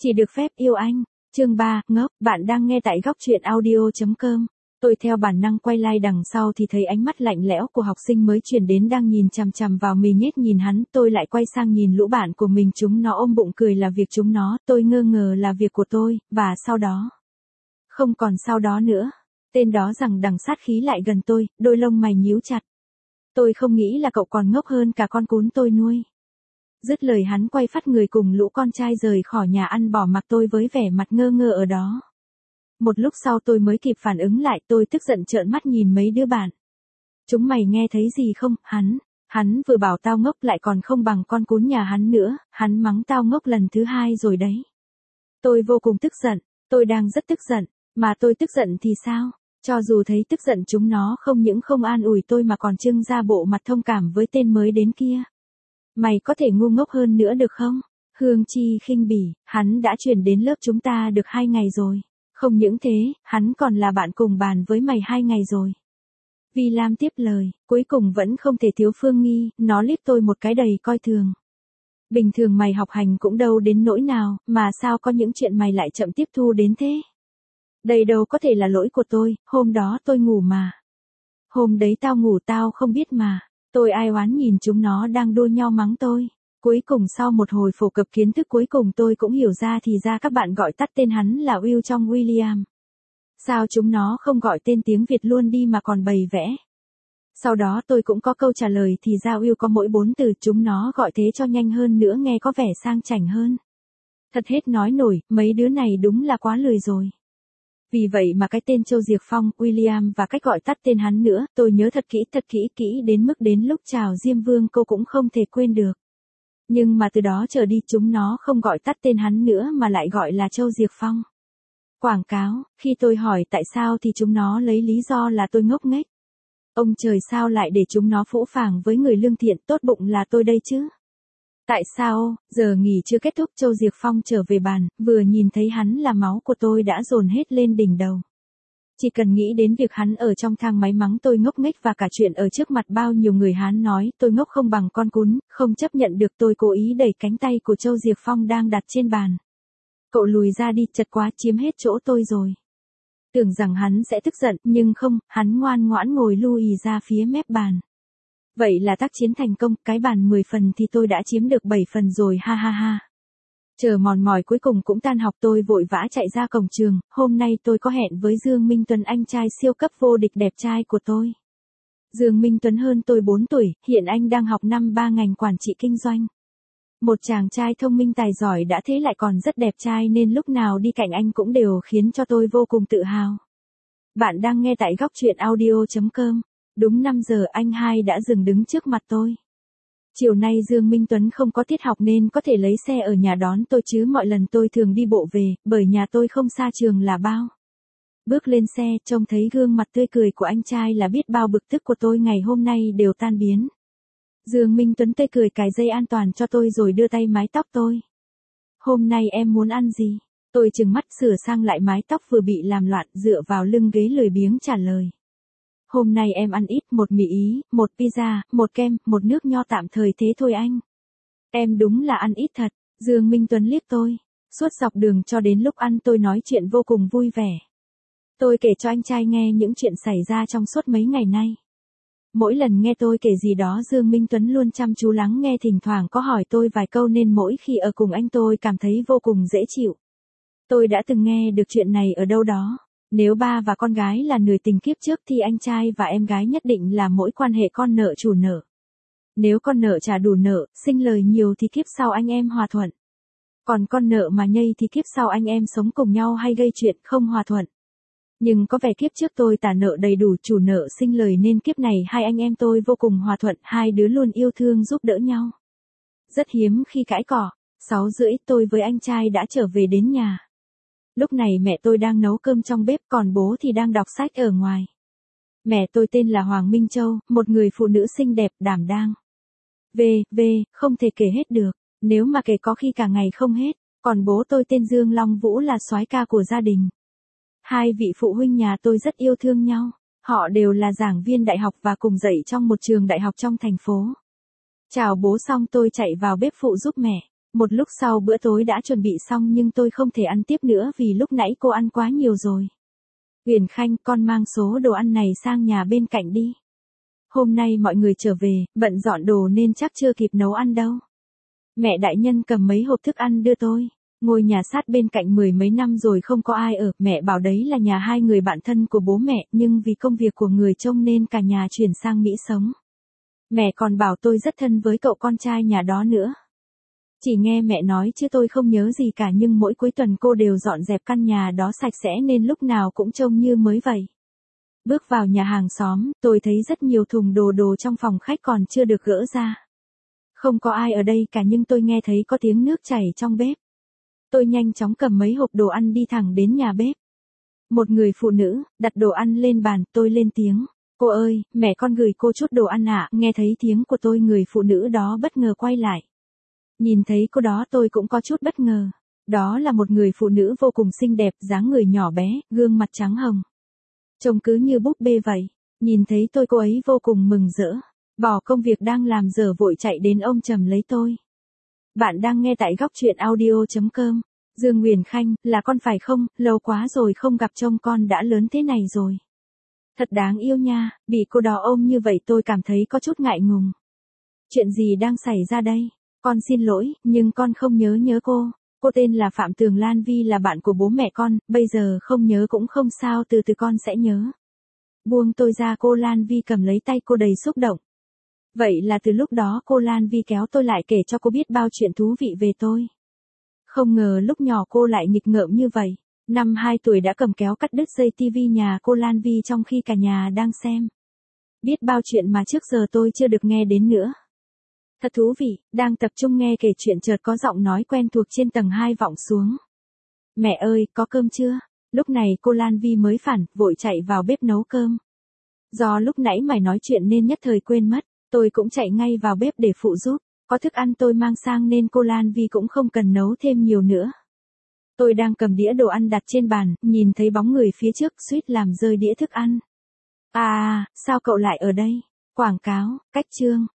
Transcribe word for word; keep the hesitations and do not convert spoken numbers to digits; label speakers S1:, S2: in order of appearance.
S1: Chỉ được phép yêu anh. Chương ba, ngốc, bạn đang nghe tại góc truyện audio.com. Tôi theo bản năng quay lại đằng sau thì thấy ánh mắt lạnh lẽo của học sinh mới chuyển đến đang nhìn chằm chằm vào mình nhết nhìn hắn, tôi lại quay sang nhìn lũ bạn của mình, chúng nó ôm bụng cười là việc chúng nó, tôi ngơ ngờ là việc của tôi, và sau đó. Không còn sau đó nữa. Tên đó rằng đằng sát khí lại gần tôi, đôi lông mày nhíu chặt. Tôi không nghĩ là cậu còn ngốc hơn cả con cún tôi nuôi. Dứt lời hắn quay phắt người cùng lũ con trai rời khỏi nhà ăn, bỏ mặc tôi với vẻ mặt ngơ ngơ ở đó. Một lúc sau tôi mới kịp phản ứng lại, tôi tức giận trợn mắt nhìn mấy đứa bạn. Chúng mày nghe thấy gì không, hắn, hắn vừa bảo tao ngốc lại còn không bằng con cún nhà hắn nữa, hắn mắng tao ngốc lần thứ hai rồi đấy. Tôi vô cùng tức giận, tôi đang rất tức giận, mà tôi tức giận thì sao? Cho dù thấy tức giận chúng nó không những không an ủi tôi mà còn trưng ra bộ mặt thông cảm với tên mới đến kia. Mày có thể ngu ngốc hơn nữa được không? Hương Chi khinh bỉ, hắn đã chuyển đến lớp chúng ta được hai ngày rồi. Không những thế, hắn còn là bạn cùng bàn với mày hai ngày rồi. Vi Lam tiếp lời, cuối cùng vẫn không thể thiếu Phương Nghi, nó liếc tôi một cái đầy coi thường. Bình thường mày học hành cũng đâu đến nỗi nào, mà sao có những chuyện mày lại chậm tiếp thu đến thế? Đây đâu có thể là lỗi của tôi, hôm đó tôi ngủ mà. Hôm đấy tao ngủ tao không biết mà. Tôi ai oán nhìn chúng nó đang đua nhau mắng tôi. Cuối cùng sau một hồi phổ cập kiến thức cuối cùng tôi cũng hiểu ra thì ra các bạn gọi tắt tên hắn là Will trong William. Sao chúng nó không gọi tên tiếng Việt luôn đi mà còn bày vẽ? Sau đó tôi cũng có câu trả lời thì ra Will có mỗi bốn từ, chúng nó gọi thế cho nhanh hơn nữa nghe có vẻ sang chảnh hơn. Thật hết nói nổi, mấy đứa này đúng là quá lười rồi. Vì vậy mà cái tên Châu Diệc Phong, William và cách gọi tắt tên hắn nữa, tôi nhớ thật kỹ thật kỹ kỹ đến mức đến lúc chào Diêm Vương cô cũng không thể quên được. Nhưng mà từ đó trở đi chúng nó không gọi tắt tên hắn nữa mà lại gọi là Châu Diệc Phong. Quảng cáo, khi tôi hỏi tại sao thì chúng nó lấy lý do là tôi ngốc nghếch. Ông trời sao lại để chúng nó phũ phàng với người lương thiện tốt bụng là tôi đây chứ? Tại sao, giờ nghỉ chưa kết thúc Châu Diệc Phong trở về bàn, vừa nhìn thấy hắn là máu của tôi đã dồn hết lên đỉnh đầu. Chỉ cần nghĩ đến việc hắn ở trong thang máy mắng tôi ngốc nghếch và cả chuyện ở trước mặt bao nhiêu người hắn nói tôi ngốc không bằng con cún, không chấp nhận được tôi cố ý đẩy cánh tay của Châu Diệc Phong đang đặt trên bàn. Cậu lùi ra đi, chật quá, chiếm hết chỗ tôi rồi. Tưởng rằng hắn sẽ tức giận, nhưng không, hắn ngoan ngoãn ngồi lùi ra phía mép bàn. Vậy là tác chiến thành công, cái bàn mười phần thì tôi đã chiếm được bảy phần rồi, ha ha ha. Chờ mòn mỏi cuối cùng cũng tan học, tôi vội vã chạy ra cổng trường, hôm nay tôi có hẹn với Dương Minh Tuấn, anh trai siêu cấp vô địch đẹp trai của tôi. Dương Minh Tuấn hơn tôi bốn tuổi, hiện anh đang học năm ba ngành quản trị kinh doanh. Một chàng trai thông minh tài giỏi đã thế lại còn rất đẹp trai nên lúc nào đi cạnh anh cũng đều khiến cho tôi vô cùng tự hào. Bạn đang nghe tại góc truyện audio.com. Đúng năm giờ anh hai đã dừng đứng trước mặt tôi. Chiều nay Dương Minh Tuấn không có tiết học nên có thể lấy xe ở nhà đón tôi chứ mọi lần tôi thường đi bộ về, bởi nhà tôi không xa trường là bao. Bước lên xe, trông thấy gương mặt tươi cười của anh trai là biết bao bực tức của tôi ngày hôm nay đều tan biến. Dương Minh Tuấn tươi cười cài dây an toàn cho tôi rồi đưa tay mái tóc tôi. Hôm nay em muốn ăn gì? Tôi trừng mắt sửa sang lại mái tóc vừa bị làm loạn, dựa vào lưng ghế lười biếng trả lời. Hôm nay em ăn ít, một mì Ý, một pizza, một kem, một nước nho tạm thời thế thôi anh. Em đúng là ăn ít thật, Dương Minh Tuấn liếc tôi. Suốt dọc đường cho đến lúc ăn tôi nói chuyện vô cùng vui vẻ. Tôi kể cho anh trai nghe những chuyện xảy ra trong suốt mấy ngày nay. Mỗi lần nghe tôi kể gì đó Dương Minh Tuấn luôn chăm chú lắng nghe, thỉnh thoảng có hỏi tôi vài câu nên mỗi khi ở cùng anh tôi cảm thấy vô cùng dễ chịu. Tôi đã từng nghe được chuyện này ở đâu đó. Nếu ba và con gái là người tình kiếp trước thì anh trai và em gái nhất định là mỗi quan hệ con nợ chủ nợ. Nếu con nợ trả đủ nợ, sinh lời nhiều thì kiếp sau anh em hòa thuận. Còn con nợ mà nhây thì kiếp sau anh em sống cùng nhau hay gây chuyện không hòa thuận. Nhưng có vẻ kiếp trước tôi trả nợ đầy đủ, chủ nợ sinh lời nên kiếp này hai anh em tôi vô cùng hòa thuận, hai đứa luôn yêu thương giúp đỡ nhau. Rất hiếm khi cãi cọ. Sáu rưỡi tôi với anh trai đã trở về đến nhà. Lúc này mẹ tôi đang nấu cơm trong bếp còn bố thì đang đọc sách ở ngoài. Mẹ tôi tên là Hoàng Minh Châu, một người phụ nữ xinh đẹp, đảm đang. Về, về, không thể kể hết được, nếu mà kể có khi cả ngày không hết. Còn bố tôi tên Dương Long Vũ là soái ca của gia đình. Hai vị phụ huynh nhà tôi rất yêu thương nhau. Họ đều là giảng viên đại học và cùng dạy trong một trường đại học trong thành phố. Chào bố xong tôi chạy vào bếp phụ giúp mẹ. Một lúc sau bữa tối đã chuẩn bị xong nhưng tôi không thể ăn tiếp nữa vì lúc nãy cô ăn quá nhiều rồi. Uyển Khanh, con mang số đồ ăn này sang nhà bên cạnh đi. Hôm nay mọi người trở về, bận dọn đồ nên chắc chưa kịp nấu ăn đâu. Mẹ đại nhân cầm mấy hộp thức ăn đưa tôi. Ngôi nhà sát bên cạnh mười mấy năm rồi không có ai ở, mẹ bảo đấy là nhà hai người bạn thân của bố mẹ, nhưng vì công việc của người trông nên cả nhà chuyển sang Mỹ sống. Mẹ còn bảo tôi rất thân với cậu con trai nhà đó nữa. Chỉ nghe mẹ nói chứ tôi không nhớ gì cả, nhưng mỗi cuối tuần cô đều dọn dẹp căn nhà đó sạch sẽ nên lúc nào cũng trông như mới vậy. Bước vào nhà hàng xóm, tôi thấy rất nhiều thùng đồ đồ trong phòng khách còn chưa được gỡ ra. Không có ai ở đây cả nhưng tôi nghe thấy có tiếng nước chảy trong bếp. Tôi nhanh chóng cầm mấy hộp đồ ăn đi thẳng đến nhà bếp. Một người phụ nữ, đặt đồ ăn lên bàn, tôi lên tiếng. Cô ơi, mẹ con gửi cô chút đồ ăn ạ. Nghe thấy tiếng của tôi, người phụ nữ đó bất ngờ quay lại. Nhìn thấy cô đó tôi cũng có chút bất ngờ. Đó là một người phụ nữ vô cùng xinh đẹp, dáng người nhỏ bé, gương mặt trắng hồng. Trông cứ như búp bê vậy. Nhìn thấy tôi cô ấy vô cùng mừng rỡ. Bỏ công việc đang làm dở vội chạy đến ôm chầm lấy tôi. Bạn đang nghe tại góc truyện audio chấm com. Dương Uyển Khanh, là con phải không? Lâu quá rồi không gặp, trông con đã lớn thế này rồi. Thật đáng yêu nha, bị cô đó ôm như vậy tôi cảm thấy có chút ngại ngùng. Chuyện gì đang xảy ra đây? Con xin lỗi, nhưng con không nhớ nhớ cô. Cô tên là Phạm Tường Lan Vi, là bạn của bố mẹ con, bây giờ không nhớ cũng không sao, từ từ con sẽ nhớ. Buông tôi ra, cô Lan Vi cầm lấy tay cô đầy xúc động. Vậy là từ lúc đó cô Lan Vi kéo tôi lại kể cho cô biết bao chuyện thú vị về tôi. Không ngờ lúc nhỏ cô lại nghịch ngợm như vậy. Năm hai tuổi đã cầm kéo cắt đứt dây tivi nhà cô Lan Vi trong khi cả nhà đang xem. Biết bao chuyện mà trước giờ tôi chưa được nghe đến nữa. Thật thú vị, đang tập trung nghe kể chuyện chợt có giọng nói quen thuộc trên tầng hai vọng xuống. Mẹ ơi, có cơm chưa? Lúc này cô Lan Vi mới phản, vội chạy vào bếp nấu cơm. Do lúc nãy mày nói chuyện nên nhất thời quên mất, tôi cũng chạy ngay vào bếp để phụ giúp. Có thức ăn tôi mang sang nên cô Lan Vi cũng không cần nấu thêm nhiều nữa. Tôi đang cầm đĩa đồ ăn đặt trên bàn, nhìn thấy bóng người phía trước suýt làm rơi đĩa thức ăn. À, sao cậu lại ở đây? Quảng cáo, cách chương.